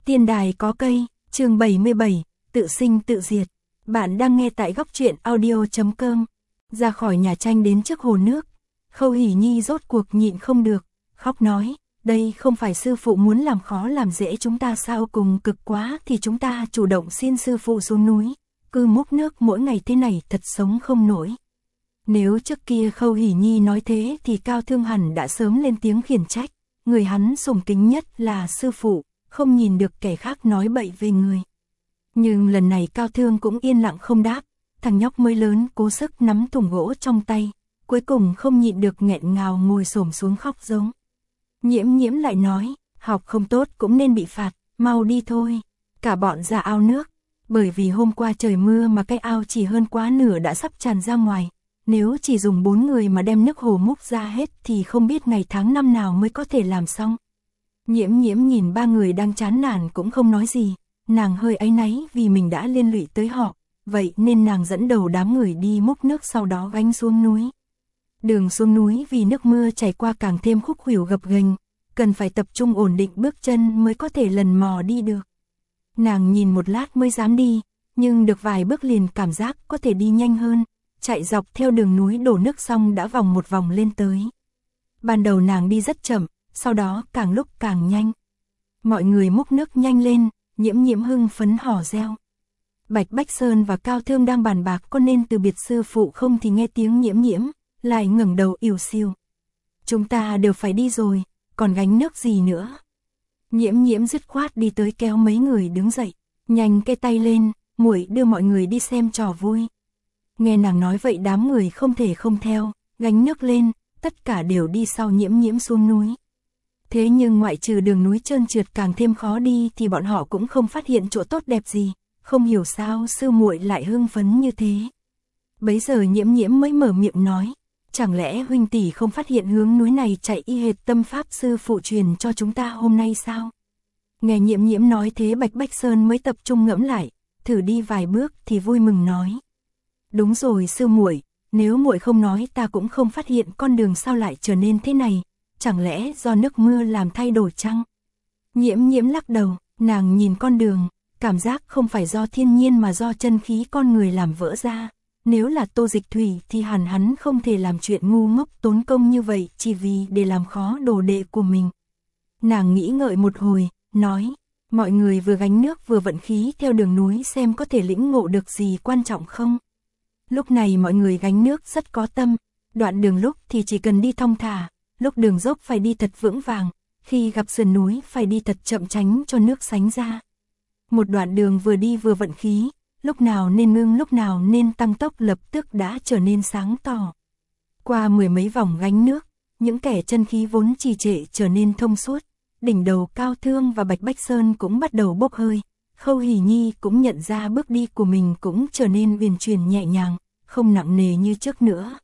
Tiên đài có cây, chương 77, tự sinh tự diệt. Bạn đang nghe tại góc truyện audio.com. Ra khỏi nhà tranh đến trước hồ nước, Khâu Hỷ Nhi rốt cuộc nhịn không được, khóc nói, đây không phải sư phụ muốn làm khó làm dễ chúng ta sao, cùng cực quá thì chúng ta chủ động xin sư phụ xuống núi, cứ múc nước mỗi ngày thế này thật sống không nổi. Nếu trước kia Khâu Hỷ Nhi nói thế thì Cao Thương hẳn đã sớm lên tiếng khiển trách, người hắn sùng kính nhất là sư phụ, không nhìn được kẻ khác nói bậy về người. Nhưng lần này Cao Thương cũng yên lặng không đáp, thằng nhóc mới lớn cố sức nắm thùng gỗ trong tay, cuối cùng không nhịn được nghẹn ngào ngồi xổm xuống khóc giống. Nhiễm Nhiễm lại nói, học không tốt cũng nên bị phạt, mau đi thôi. Cả bọn ra ao nước, bởi vì hôm qua trời mưa mà cái ao chỉ hơn quá nửa đã sắp tràn ra ngoài. Nếu chỉ dùng 4 người mà đem nước hồ múc ra hết thì không biết ngày tháng năm nào mới có thể làm xong. Nhiễm Nhiễm nhìn ba người đang chán nản cũng không nói gì, nàng hơi áy náy vì mình đã liên lụy tới họ, vậy nên nàng dẫn đầu đám người đi múc nước sau đó gánh xuống núi. Đường xuống núi vì nước mưa chảy qua càng thêm khúc khuỷu gập ghềnh, cần phải tập trung ổn định bước chân mới có thể lần mò đi được. Nàng nhìn một lát mới dám đi, nhưng được vài bước liền cảm giác có thể đi nhanh hơn. Chạy dọc theo đường núi đổ nước xong đã vòng một vòng lên tới. Ban đầu nàng đi rất chậm, sau đó càng lúc càng nhanh. Mọi người múc nước nhanh lên, Nhiễm Nhiễm hưng phấn hò reo. Bạch Bách Sơn và Cao Thương đang bàn bạc có nên từ biệt sư phụ không thì nghe tiếng Nhiễm Nhiễm, lại ngẩng đầu ỉu xìu. Chúng ta đều phải đi rồi, còn gánh nước gì nữa. Nhiễm Nhiễm dứt khoát đi tới kéo mấy người đứng dậy, nhanh cái tay lên, muội đưa mọi người đi xem trò vui. Nghe nàng nói vậy đám người không thể không theo, gánh nước lên, tất cả đều đi sau Nhiễm Nhiễm xuống núi. Thế nhưng ngoại trừ đường núi trơn trượt càng thêm khó đi thì bọn họ cũng không phát hiện chỗ tốt đẹp gì, không hiểu sao sư muội lại hưng phấn như thế. Bấy giờ Nhiễm Nhiễm mới mở miệng nói, chẳng lẽ huynh tỷ không phát hiện hướng núi này chạy y hệt tâm pháp sư phụ truyền cho chúng ta hôm nay sao? Nghe Nhiễm Nhiễm nói thế Bạch Bách Sơn mới tập trung ngẫm lại, thử đi vài bước thì vui mừng nói. Đúng rồi sư muội, nếu muội không nói ta cũng không phát hiện con đường sao lại trở nên thế này, chẳng lẽ do nước mưa làm thay đổi chăng? Nhiễm Nhiễm lắc đầu, nàng nhìn con đường, cảm giác không phải do thiên nhiên mà do chân khí con người làm vỡ ra. Nếu là Tô Dịch Thủy thì hẳn hắn không thể làm chuyện ngu ngốc tốn công như vậy chỉ vì để làm khó đồ đệ của mình. Nàng nghĩ ngợi một hồi, nói, mọi người vừa gánh nước vừa vận khí theo đường núi xem có thể lĩnh ngộ được gì quan trọng không? Lúc này mọi người gánh nước rất có tâm, đoạn đường lúc thì chỉ cần đi thong thả, lúc đường dốc phải đi thật vững vàng, khi gặp sườn núi phải đi thật chậm tránh cho nước sánh ra. Một đoạn đường vừa đi vừa vận khí, lúc nào nên ngưng lúc nào nên tăng tốc lập tức đã trở nên sáng tỏ. Qua mười mấy vòng gánh nước, những kẻ chân khí vốn trì trệ trở nên thông suốt, đỉnh đầu Cao Thương và Bạch Bách Sơn cũng bắt đầu bốc hơi. Khâu Hỷ Nhi cũng nhận ra bước đi của mình cũng trở nên uyển chuyển nhẹ nhàng, không nặng nề như trước nữa.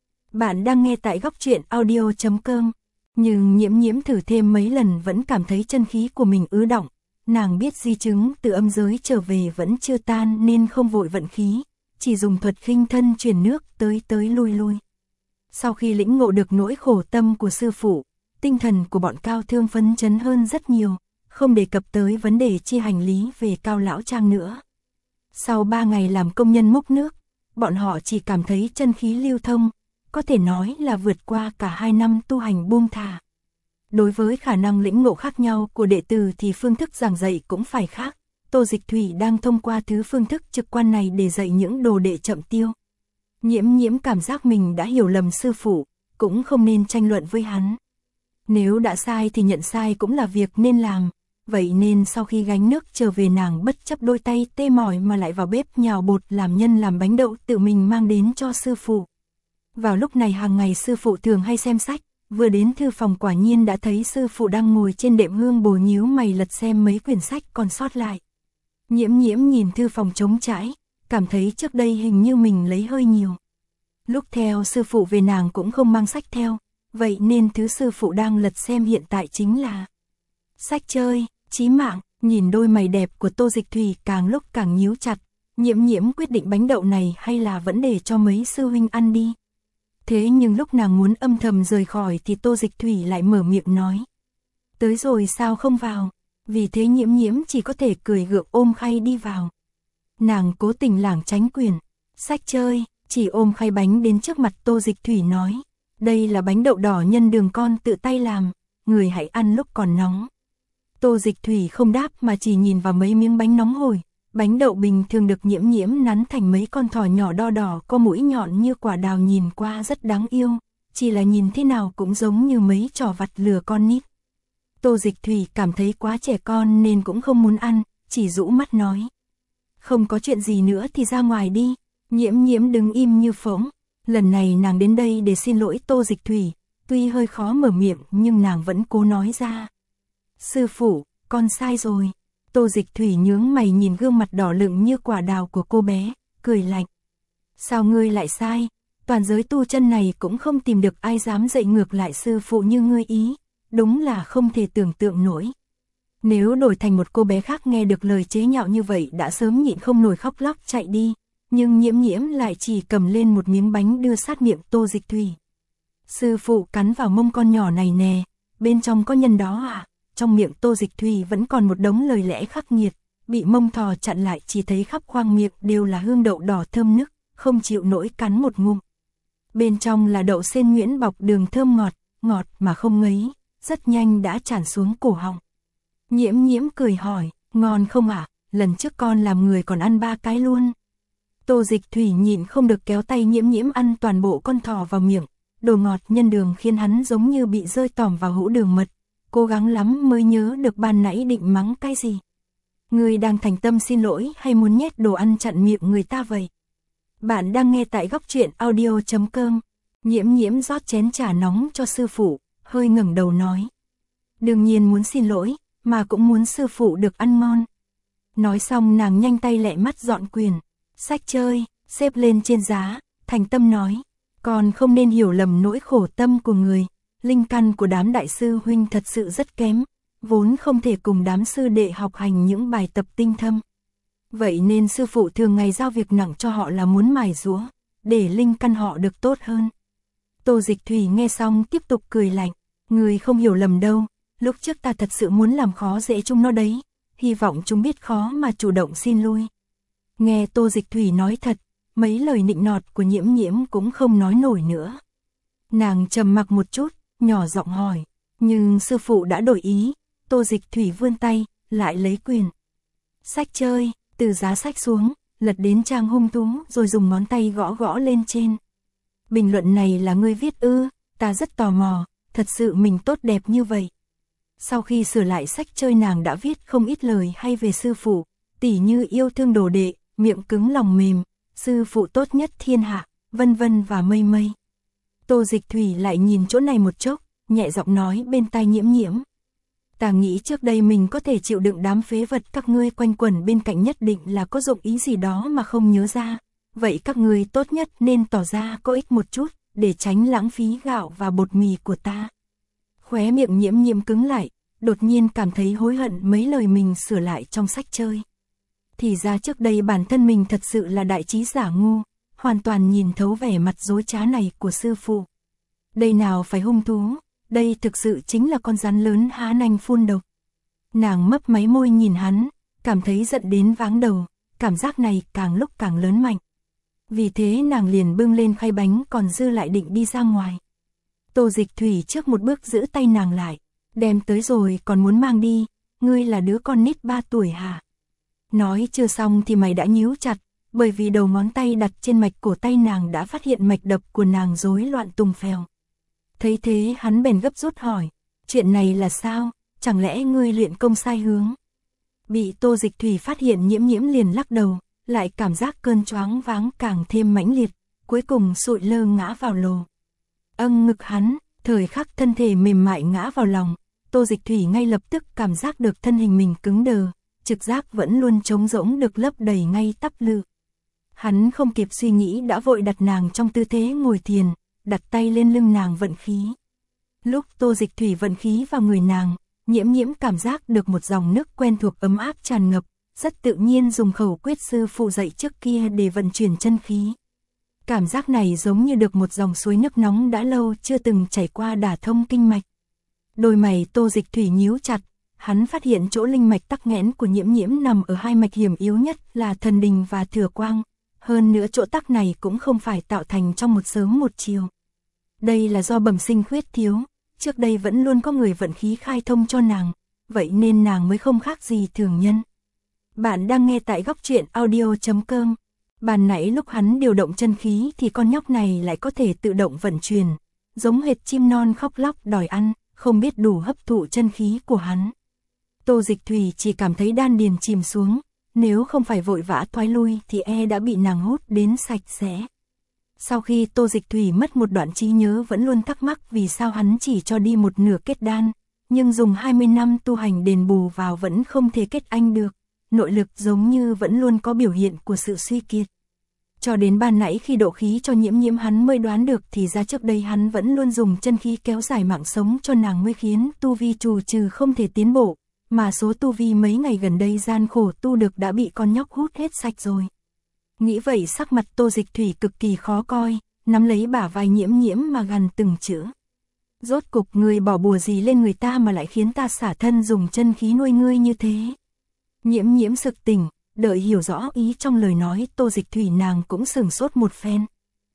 Bạn đang nghe tại góc truyện audio.com, nhưng Nhiễm Nhiễm thử thêm mấy lần vẫn cảm thấy chân khí của mình ứ đọng. Nàng biết di chứng từ âm giới trở về vẫn chưa tan nên không vội vận khí, chỉ dùng thuật khinh thân chuyển nước tới tới lui lui. Sau khi lĩnh ngộ được nỗi khổ tâm của sư phụ, tinh thần của bọn Cao Thương phấn chấn hơn rất nhiều. Không đề cập tới vấn đề chia hành lý về Cao Lão Trang nữa. Sau 3 ngày làm công nhân múc nước, bọn họ chỉ cảm thấy chân khí lưu thông, có thể nói là vượt qua cả 2 năm tu hành buông thả. Đối với khả năng lĩnh ngộ khác nhau của đệ tử thì phương thức giảng dạy cũng phải khác. Tô Dịch Thủy đang thông qua thứ phương thức trực quan này để dạy những đồ đệ chậm tiêu. Nhiễm Nhiễm cảm giác mình đã hiểu lầm sư phụ, cũng không nên tranh luận với hắn. Nếu đã sai thì nhận sai cũng là việc nên làm. Vậy nên sau khi gánh nước trở về nàng bất chấp đôi tay tê mỏi mà lại vào bếp nhào bột làm nhân làm bánh đậu tự mình mang đến cho sư phụ. Vào lúc này hàng ngày sư phụ thường hay xem sách, vừa đến thư phòng quả nhiên đã thấy sư phụ đang ngồi trên đệm hương bồ nhíu mày lật xem mấy quyển sách còn sót lại. Nhiễm Nhiễm nhìn thư phòng trống trải, cảm thấy trước đây hình như mình lấy hơi nhiều. Lúc theo sư phụ về nàng cũng không mang sách theo, vậy nên thứ sư phụ đang lật xem hiện tại chính là sách chơi. Chí mạng, nhìn đôi mày đẹp của Tô Dịch Thủy càng lúc càng nhíu chặt, Nhiễm Nhiễm quyết định bánh đậu này hay là vẫn để cho mấy sư huynh ăn đi. Thế nhưng lúc nàng muốn âm thầm rời khỏi thì Tô Dịch Thủy lại mở miệng nói. Tới rồi sao không vào? Vì thế Nhiễm Nhiễm chỉ có thể cười gượng ôm khay đi vào. Nàng cố tình lảng tránh quyền. Sách chơi, chỉ ôm khay bánh đến trước mặt Tô Dịch Thủy nói. Đây là bánh đậu đỏ nhân đường con tự tay làm, người hãy ăn lúc còn nóng. Tô Dịch Thủy không đáp mà chỉ nhìn vào mấy miếng bánh nóng hổi. Bánh đậu bình thường được Nhiễm Nhiễm nắn thành mấy con thỏ nhỏ đo đỏ có mũi nhọn như quả đào, nhìn qua rất đáng yêu, chỉ là nhìn thế nào cũng giống như mấy trò vặt lừa con nít. Tô Dịch Thủy cảm thấy quá trẻ con nên cũng không muốn ăn, chỉ rũ mắt nói. Không có chuyện gì nữa thì ra ngoài đi. Nhiễm Nhiễm đứng im như phỗng. Lần này nàng đến đây để xin lỗi Tô Dịch Thủy, tuy hơi khó mở miệng nhưng nàng vẫn cố nói ra. Sư phụ, con sai rồi. Tô Dịch Thủy nhướng mày nhìn gương mặt đỏ lựng như quả đào của cô bé, cười lạnh. Sao ngươi lại sai? Toàn giới tu chân này cũng không tìm được ai dám dạy ngược lại sư phụ như ngươi ý, đúng là không thể tưởng tượng nổi. Nếu đổi thành một cô bé khác nghe được lời chế nhạo như vậy đã sớm nhịn không nổi khóc lóc chạy đi, nhưng Nhiễm Nhiễm lại chỉ cầm lên một miếng bánh đưa sát miệng Tô Dịch Thủy. Sư phụ cắn vào mông con nhỏ này nè, bên trong có nhân đó à? Trong miệng Tô Dịch Thủy vẫn còn một đống lời lẽ khắc nghiệt, bị mông thò chặn lại chỉ thấy khắp khoang miệng đều là hương đậu đỏ thơm nức, không chịu nổi cắn một ngụm. Bên trong là đậu sên nhuyễn bọc đường thơm ngọt, ngọt mà không ngấy, rất nhanh đã tràn xuống cổ họng. Nhiễm Nhiễm cười hỏi, ngon không ạ? Lần trước con làm người còn ăn 3 cái luôn. Tô Dịch Thủy nhịn không được kéo tay Nhiễm Nhiễm ăn toàn bộ con thỏ vào miệng, đồ ngọt nhân đường khiến hắn giống như bị rơi tỏm vào hũ đường mật, cố gắng lắm mới nhớ được ban nãy định mắng cái gì. Người đang thành tâm xin lỗi hay muốn nhét đồ ăn chặn miệng người ta vậy? Bạn đang nghe tại góc truyện audio.com. Nhiễm Nhiễm rót chén trà nóng cho sư phụ, hơi ngẩng đầu nói. Đương nhiên muốn xin lỗi, mà cũng muốn sư phụ được ăn ngon. Nói xong nàng nhanh tay lẹ mắt dọn quyền, sách chơi, xếp lên trên giá, thành tâm nói. Còn không nên hiểu lầm nỗi khổ tâm của người, linh căn của đám đại sư huynh thật sự rất kém, vốn không thể cùng đám sư đệ học hành những bài tập tinh thâm. Vậy nên sư phụ thường ngày giao việc nặng cho họ là muốn mài giũa, để linh căn họ được tốt hơn. Tô Dịch Thủy nghe xong tiếp tục cười lạnh, người không hiểu lầm đâu, lúc trước ta thật sự muốn làm khó dễ chúng nó đấy, hy vọng chúng biết khó mà chủ động xin lui. Nghe Tô Dịch Thủy nói thật, mấy lời nịnh nọt của Nhiễm Nhiễm cũng không nói nổi nữa. Nàng trầm mặc một chút, nhỏ giọng hỏi, nhưng sư phụ đã đổi ý. Tô Dịch Thủy vươn tay, lại lấy quyền. Sách chơi, từ giá sách xuống, lật đến trang hung thú rồi dùng ngón tay gõ gõ lên trên. Bình luận này là ngươi viết ư? Ta rất tò mò, thật sự mình tốt đẹp như vậy. Sau khi sửa lại sách chơi nàng đã viết không ít lời hay về sư phụ, tỉ như yêu thương đồ đệ, miệng cứng lòng mềm, sư phụ tốt nhất thiên hạ, vân vân và mây mây. Tô Dịch Thủy lại nhìn chỗ này một chốc, nhẹ giọng nói bên tai Nhiễm Nhiễm. Ta nghĩ trước đây mình có thể chịu đựng đám phế vật các ngươi quanh quẩn bên cạnh nhất định là có dụng ý gì đó mà không nhớ ra. Vậy các ngươi tốt nhất nên tỏ ra có ích một chút, để tránh lãng phí gạo và bột mì của ta. Khóe miệng Nhiễm Nhiễm cứng lại, đột nhiên cảm thấy hối hận mấy lời mình sửa lại trong sách chơi. Thì ra trước đây bản thân mình thật sự là đại trí giả ngu, hoàn toàn nhìn thấu vẻ mặt dối trá này của sư phụ. Đây nào phải hung thú, đây thực sự chính là con rắn lớn há nanh phun độc. Nàng mấp máy môi nhìn hắn, cảm thấy giận đến váng đầu, cảm giác này càng lúc càng lớn mạnh. Vì thế nàng liền bưng lên khay bánh còn dư lại định đi ra ngoài. Tô Dịch Thủy trước một bước giữ tay nàng lại, đem tới rồi còn muốn mang đi, ngươi là đứa con nít 3 tuổi hả? Nói chưa xong thì mày đã nhíu chặt, bởi vì đầu ngón tay đặt trên mạch cổ tay nàng đã phát hiện mạch đập của nàng rối loạn tùng phèo. Thấy thế hắn bèn gấp rút hỏi, chuyện này là sao, chẳng lẽ ngươi luyện công sai hướng? Bị Tô Dịch Thủy phát hiện Nhiễm Nhiễm liền lắc đầu, lại cảm giác cơn choáng váng càng thêm mãnh liệt, cuối cùng sụi lơ ngã vào lồ. Ngực hắn, thời khắc thân thể mềm mại ngã vào lòng, Tô Dịch Thủy ngay lập tức cảm giác được thân hình mình cứng đờ, trực giác vẫn luôn trống rỗng được lấp đầy ngay tắp lự. Hắn không kịp suy nghĩ đã vội đặt nàng trong tư thế ngồi thiền, đặt tay lên lưng nàng vận khí. Lúc Tô Dịch Thủy vận khí vào người nàng, Nhiễm Nhiễm cảm giác được một dòng nước quen thuộc ấm áp tràn ngập, rất tự nhiên dùng khẩu quyết sư phụ dạy trước kia để vận chuyển chân khí. Cảm giác này giống như được một dòng suối nước nóng đã lâu chưa từng chảy qua đả thông kinh mạch. Đôi mày Tô Dịch Thủy nhíu chặt, hắn phát hiện chỗ linh mạch tắc nghẽn của Nhiễm Nhiễm nằm ở hai mạch hiểm yếu nhất là thần đình và thừa quang, hơn nữa chỗ tắc này cũng không phải tạo thành trong một sớm một chiều. Đây là do bẩm sinh khuyết thiếu, trước đây vẫn luôn có người vận khí khai thông cho nàng, vậy nên nàng mới không khác gì thường nhân. Bạn đang nghe tại góc truyện audio.com. Ban nãy lúc hắn điều động chân khí thì con nhóc này lại có thể tự động vận chuyển, giống hệt chim non khóc lóc đòi ăn, không biết đủ hấp thụ chân khí của hắn. Tô Dịch Thủy chỉ cảm thấy đan điền chìm xuống, nếu không phải vội vã thoái lui thì đã bị nàng hút đến sạch sẽ. Sau khi Tô Dịch Thủy mất một đoạn trí nhớ vẫn luôn thắc mắc vì sao hắn chỉ cho đi một nửa kết đan, nhưng dùng 20 năm tu hành đền bù vào vẫn không thể kết anh được, nội lực giống như vẫn luôn có biểu hiện của sự suy kiệt. Cho đến ban nãy khi độ khí cho Nhiễm Nhiễm hắn mới đoán được thì ra trước đây hắn vẫn luôn dùng chân khí kéo dài mạng sống cho nàng mới khiến tu vi trù trừ không thể tiến bộ, mà số tu vi mấy ngày gần đây gian khổ tu được đã bị con nhóc hút hết sạch rồi. Nghĩ vậy sắc mặt Tô Dịch Thủy cực kỳ khó coi, nắm lấy bả vai Nhiễm Nhiễm mà gằn từng chữ. Rốt cục ngươi bỏ bùa gì lên người ta mà lại khiến ta xả thân dùng chân khí nuôi ngươi như thế. Nhiễm Nhiễm sực tỉnh, đợi hiểu rõ ý trong lời nói Tô Dịch Thủy nàng cũng sửng sốt một phen.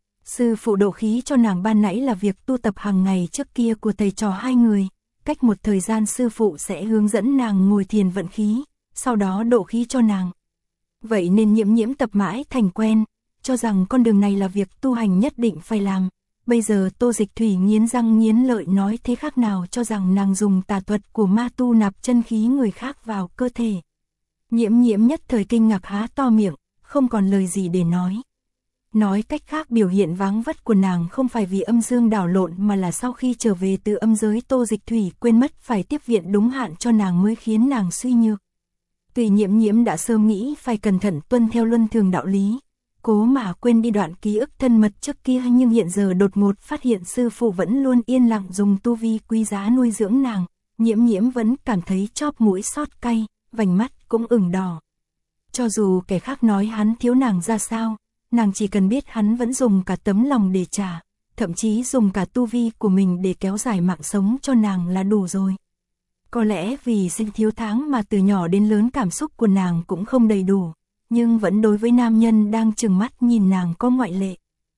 Sư phụ độ khí cho nàng ban nãy là việc tu tập hàng ngày trước kia của thầy trò hai người, cách một thời gian sư phụ sẽ hướng dẫn nàng ngồi thiền vận khí, sau đó độ khí cho nàng. Vậy nên Nhiễm Nhiễm tập mãi thành quen, cho rằng con đường này là việc tu hành nhất định phải làm. Bây giờ Tô Dịch Thủy nghiến răng nghiến lợi nói thế khác nào cho rằng nàng dùng tà thuật của ma tu nạp chân khí người khác vào cơ thể. Nhiễm Nhiễm nhất thời kinh ngạc há to miệng, không còn lời gì để nói. Nói cách khác biểu hiện váng vất của nàng không phải vì âm dương đảo lộn mà là sau khi trở về từ âm giới Tô Dịch Thủy quên mất phải tiếp viện đúng hạn cho nàng mới khiến nàng suy nhược. Tuy Nhiễm Nhiễm đã sớm nghĩ phải cẩn thận tuân theo luân thường đạo lý, cố mà quên đi đoạn ký ức thân mật trước kia, nhưng hiện giờ đột ngột phát hiện sư phụ vẫn luôn yên lặng dùng tu vi quý giá nuôi dưỡng nàng, Nhiễm Nhiễm vẫn cảm thấy chóp mũi xót cay, vành mắt cũng ửng đỏ. Cho dù kẻ khác nói hắn thiếu nàng ra sao, nàng chỉ cần biết hắn vẫn dùng cả tấm lòng để trả, thậm chí dùng cả tu vi của mình để kéo dài mạng sống cho nàng là đủ rồi. Có lẽ vì sinh thiếu tháng mà từ nhỏ đến lớn cảm xúc của nàng cũng không đầy đủ, nhưng vẫn đối với nam nhân đang trừng mắt nhìn nàng có ngoại lệ.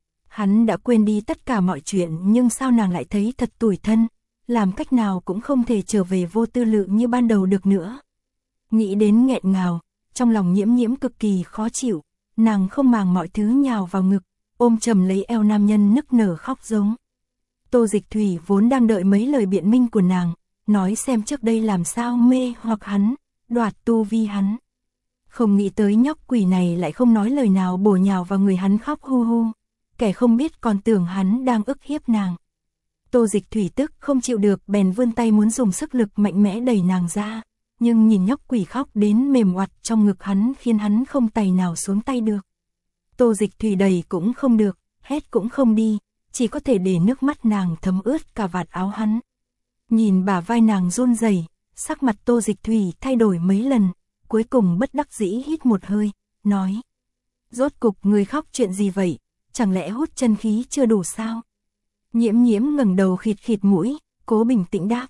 Hắn đã quên đi tất cả mọi chuyện nhưng sao nàng lại thấy thật tủi thân, làm cách nào cũng không thể trở về vô tư lự như ban đầu được nữa. Nghĩ đến nghẹn ngào, trong lòng Nhiễm Nhiễm cực kỳ khó chịu, nàng không màng mọi thứ nhào vào ngực, ôm chầm lấy eo nam nhân nức nở khóc giống. Tô Dịch Thủy vốn đang đợi mấy lời biện minh của nàng, nói xem trước đây làm sao mê hoặc hắn, đoạt tu vi hắn. Không nghĩ tới nhóc quỷ này lại không nói lời nào bổ nhào vào người hắn khóc hu hu, kẻ không biết còn tưởng hắn đang ức hiếp nàng. Tô Dịch Thủy tức không chịu được bèn vươn tay muốn dùng sức lực mạnh mẽ đẩy nàng ra, nhưng nhìn nhóc quỷ khóc đến mềm oặt trong ngực hắn khiến hắn không tài nào xuống tay được. Tô Dịch Thủy đẩy cũng không được, hét cũng không đi, chỉ có thể để nước mắt nàng thấm ướt cả vạt áo hắn. Nhìn bả vai nàng run rẩy, sắc mặt Tô Dịch Thủy thay đổi mấy lần, cuối cùng bất đắc dĩ hít một hơi, nói: rốt cục người khóc chuyện gì vậy, chẳng lẽ hút chân khí chưa đủ sao? Nhiễm Nhiễm ngẩng đầu khịt khịt mũi, cố bình tĩnh đáp: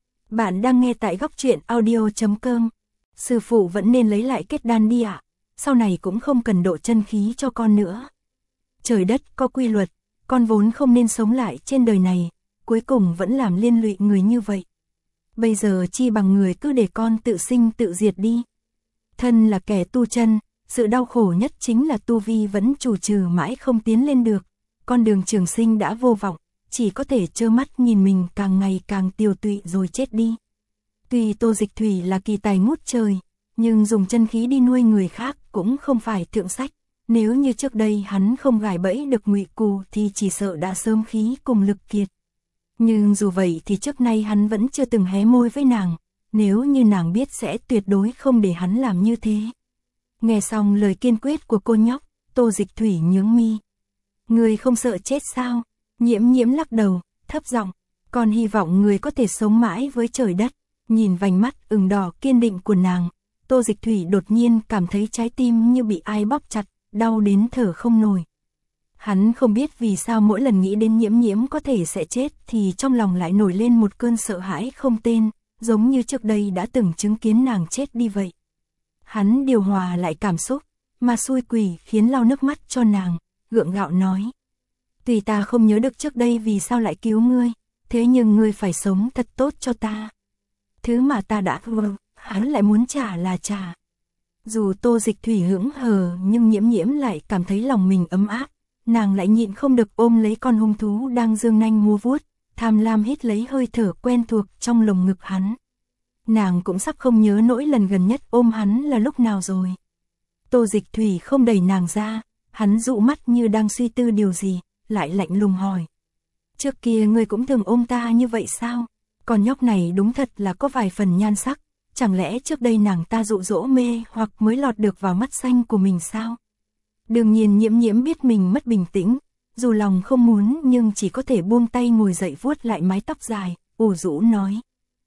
bạn đang nghe tại góc truyện audio.com. Sư phụ vẫn nên lấy lại kết đan đi ạ, sau này cũng không cần độ chân khí cho con nữa. Trời đất có quy luật, con vốn không nên sống lại trên đời này, cuối cùng vẫn làm liên lụy người như vậy. Bây giờ chi bằng người cứ để con tự sinh tự diệt đi. Thân là kẻ tu chân, sự đau khổ nhất chính là tu vi vẫn trù trừ mãi không tiến lên được, con đường trường sinh đã vô vọng, chỉ có thể trơ mắt nhìn mình càng ngày càng tiều tụy rồi chết đi. Tuy Tô Dịch Thủy là kỳ tài ngút trời, nhưng dùng chân khí đi nuôi người khác cũng không phải thượng sách. Nếu như trước đây hắn không gài bẫy được Ngụy Cù thì chỉ sợ đã sớm khí cùng lực kiệt. Nhưng dù vậy thì trước nay hắn vẫn chưa từng hé môi với nàng, nếu như nàng biết sẽ tuyệt đối không để hắn làm như thế. Nghe xong lời kiên quyết của cô nhóc, Tô Dịch Thủy nhướng mi. Người không sợ chết sao? Nhiễm Nhiễm lắc đầu, thấp giọng, còn hy vọng người có thể sống mãi với trời đất. Nhìn vành mắt ửng đỏ kiên định của nàng, Tô Dịch Thủy đột nhiên cảm thấy trái tim như bị ai bóp chặt, đau đến thở không nổi. Hắn không biết vì sao mỗi lần nghĩ đến Nhiễm Nhiễm có thể sẽ chết thì trong lòng lại nổi lên một cơn sợ hãi không tên, giống như trước đây đã từng chứng kiến nàng chết đi vậy. Hắn điều hòa lại cảm xúc, mà xui quỷ khiến lau nước mắt cho nàng, gượng gạo nói. Tuy ta không nhớ được trước đây vì sao lại cứu ngươi, thế nhưng ngươi phải sống thật tốt cho ta. Thứ mà ta đã hắn lại muốn trả là trả. Dù Tô Dịch Thủy hững hờ nhưng Nhiễm Nhiễm lại cảm thấy lòng mình ấm áp, nàng lại nhịn không được ôm lấy con hung thú đang dương nanh múa vuốt, tham lam hít lấy hơi thở quen thuộc trong lồng ngực hắn. Nàng cũng sắp không nhớ nỗi lần gần nhất ôm hắn là lúc nào rồi. Tô Dịch Thủy không đẩy nàng ra, hắn dụ mắt như đang suy tư điều gì, lại lạnh lùng hỏi. Trước kia ngươi cũng thường ôm ta như vậy sao? Con nhóc này đúng thật là có vài phần nhan sắc, chẳng lẽ trước đây nàng ta dụ dỗ mê hoặc mới lọt được vào mắt xanh của mình sao? Đương nhiên Nhiễm Nhiễm biết mình mất bình tĩnh, dù lòng không muốn nhưng chỉ có thể buông tay ngồi dậy vuốt lại mái tóc dài, ủ rũ nói.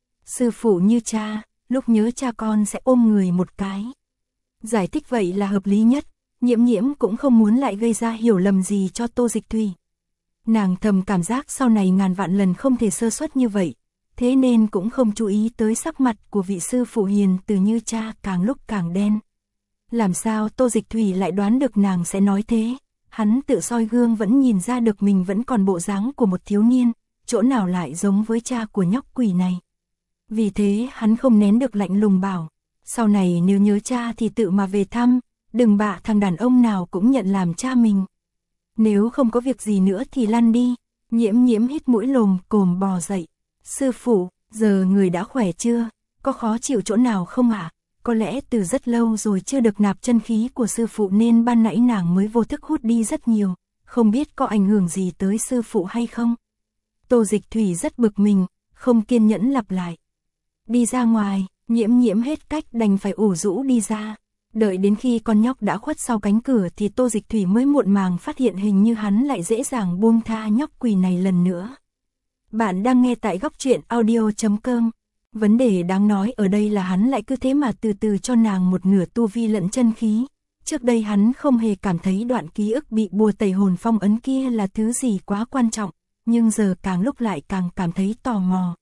Sư phụ như cha, lúc nhớ cha con sẽ ôm người một cái. Giải thích vậy là hợp lý nhất, Nhiễm Nhiễm cũng không muốn lại gây ra hiểu lầm gì cho Tô Dịch Thủy. Nàng thầm cảm giác sau này ngàn vạn lần không thể sơ suất như vậy, thế nên cũng không chú ý tới sắc mặt của vị sư phụ hiền từ như cha càng lúc càng đen. Làm sao Tô Dịch Thủy lại đoán được nàng sẽ nói thế, hắn tự soi gương vẫn nhìn ra được mình vẫn còn bộ dáng của một thiếu niên, chỗ nào lại giống với cha của nhóc quỷ này. Vì thế hắn không nén được lạnh lùng bảo, sau này nếu nhớ cha thì tự mà về thăm, đừng bạ thằng đàn ông nào cũng nhận làm cha mình. Nếu không có việc gì nữa thì lăn đi. Nhiễm Nhiễm hít mũi lồm cồm bò dậy. Sư phụ, giờ người đã khỏe chưa? Có khó chịu chỗ nào không ạ? Có lẽ từ rất lâu rồi chưa được nạp chân khí của sư phụ nên ban nãy nàng mới vô thức hút đi rất nhiều. Không biết có ảnh hưởng gì tới sư phụ hay không? Tô Dịch Thủy rất bực mình, không kiên nhẫn lặp lại. Đi ra ngoài, Nhiễm Nhiễm hết cách đành phải ủ rũ đi ra. Đợi đến khi con nhóc đã khuất sau cánh cửa thì Tô Dịch Thủy mới muộn màng phát hiện hình như hắn lại dễ dàng buông tha nhóc quỷ này lần nữa. Bạn đang nghe tại góc truyện audio.com. Vấn đề đáng nói ở đây là hắn lại cứ thế mà từ từ cho nàng một nửa tu vi lẫn chân khí. Trước đây hắn không hề cảm thấy đoạn ký ức bị bùa tẩy hồn phong ấn kia là thứ gì quá quan trọng, nhưng giờ càng lúc lại càng cảm thấy tò mò.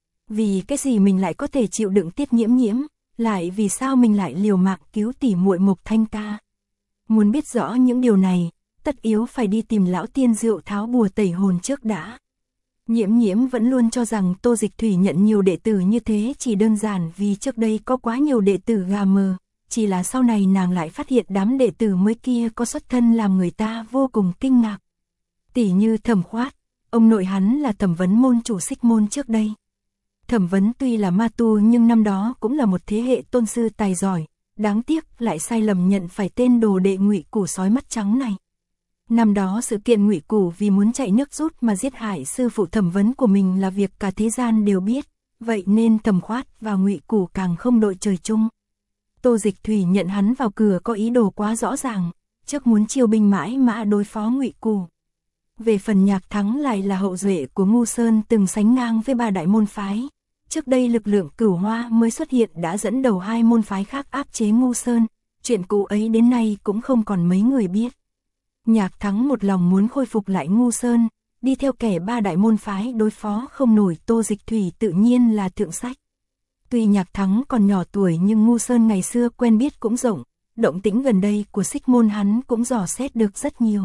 Vì cái gì mình lại có thể chịu đựng Tiết Nhiễm Nhiễm, lại vì sao mình lại liều mạng cứu tỉ muội Mộc Thanh ca. Muốn biết rõ những điều này, tất yếu phải đi tìm lão tiên rượu tháo bùa tẩy hồn trước đã. Nhiễm Nhiễm vẫn luôn cho rằng Tô Dịch Thủy nhận nhiều đệ tử như thế chỉ đơn giản vì trước đây có quá nhiều đệ tử gà mờ, chỉ là sau này nàng lại phát hiện đám đệ tử mới kia có xuất thân làm người ta vô cùng kinh ngạc. Tỉ như Thẩm Khoát, ông nội hắn là Thẩm Vấn môn chủ Xích môn trước đây. Thẩm Vấn tuy là ma tu nhưng năm đó cũng là một thế hệ tôn sư tài giỏi, đáng tiếc lại sai lầm nhận phải tên đồ đệ Ngụy Củ sói mắt trắng này. Năm đó sự kiện Ngụy Củ vì muốn chạy nước rút mà giết hại sư phụ Thẩm Vấn của mình là việc cả thế gian đều biết, vậy nên Thẩm Khoát và Ngụy Củ càng không đội trời chung. Tô Dịch Thủy nhận hắn vào cửa có ý đồ quá rõ ràng, trước muốn chiêu binh mãi mã đối phó Ngụy Củ. Về phần Nhạc Thắng lại là hậu duệ của Ngu Sơn từng sánh ngang với ba đại môn phái. Trước đây lực lượng Cửu Hoa mới xuất hiện đã dẫn đầu hai môn phái khác áp chế Ngu Sơn, chuyện cũ ấy đến nay cũng không còn mấy người biết. Nhạc Thắng một lòng muốn khôi phục lại Ngu Sơn, đi theo kẻ ba đại môn phái đối phó không nổi Tô Dịch Thủy tự nhiên là thượng sách. Tuy Nhạc Thắng còn nhỏ tuổi nhưng Ngu Sơn ngày xưa quen biết cũng rộng, động tĩnh gần đây của Xích môn hắn cũng dò xét được rất nhiều.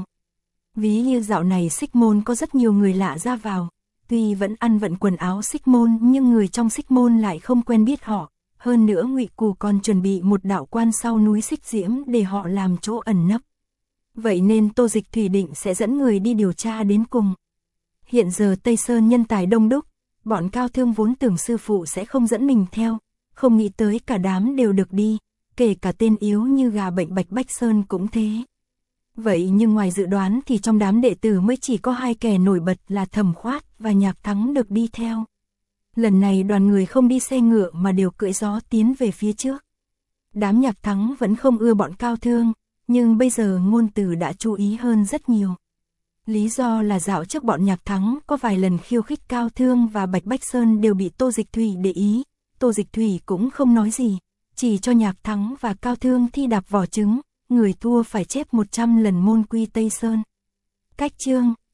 Ví như dạo này Xích môn có rất nhiều người lạ ra vào. Tuy vẫn ăn vận quần áo Xích môn nhưng người trong Xích môn lại không quen biết họ. Hơn nữa Ngụy Củ còn chuẩn bị một đạo quan sau núi Xích Diễm để họ làm chỗ ẩn nấp. Vậy nên Tô Dịch Thủy định sẽ dẫn người đi điều tra đến cùng. Hiện giờ Tây Sơn nhân tài đông đúc, bọn Cao Thương vốn tưởng sư phụ sẽ không dẫn mình theo, không nghĩ tới cả đám đều được đi, kể cả tên yếu như gà bệnh Bạch Bách Sơn cũng thế. Vậy nhưng ngoài dự đoán thì trong đám đệ tử mới chỉ có hai kẻ nổi bật là Thẩm Khoát và Nhạc Thắng được đi theo. Lần này đoàn người không đi xe ngựa mà đều cưỡi gió tiến về phía trước. Đám Nhạc Thắng vẫn không ưa bọn Cao Thương, nhưng bây giờ ngôn từ đã chú ý hơn rất nhiều. Lý do là dạo trước bọn Nhạc Thắng có vài lần khiêu khích Cao Thương và Bạch Bách Sơn đều bị Tô Dịch Thủy để ý. Tô Dịch Thủy cũng không nói gì, chỉ cho Nhạc Thắng và Cao Thương thi đạp vỏ trứng. Người thua phải chép 100 lần môn quy Tây Sơn. Cách chương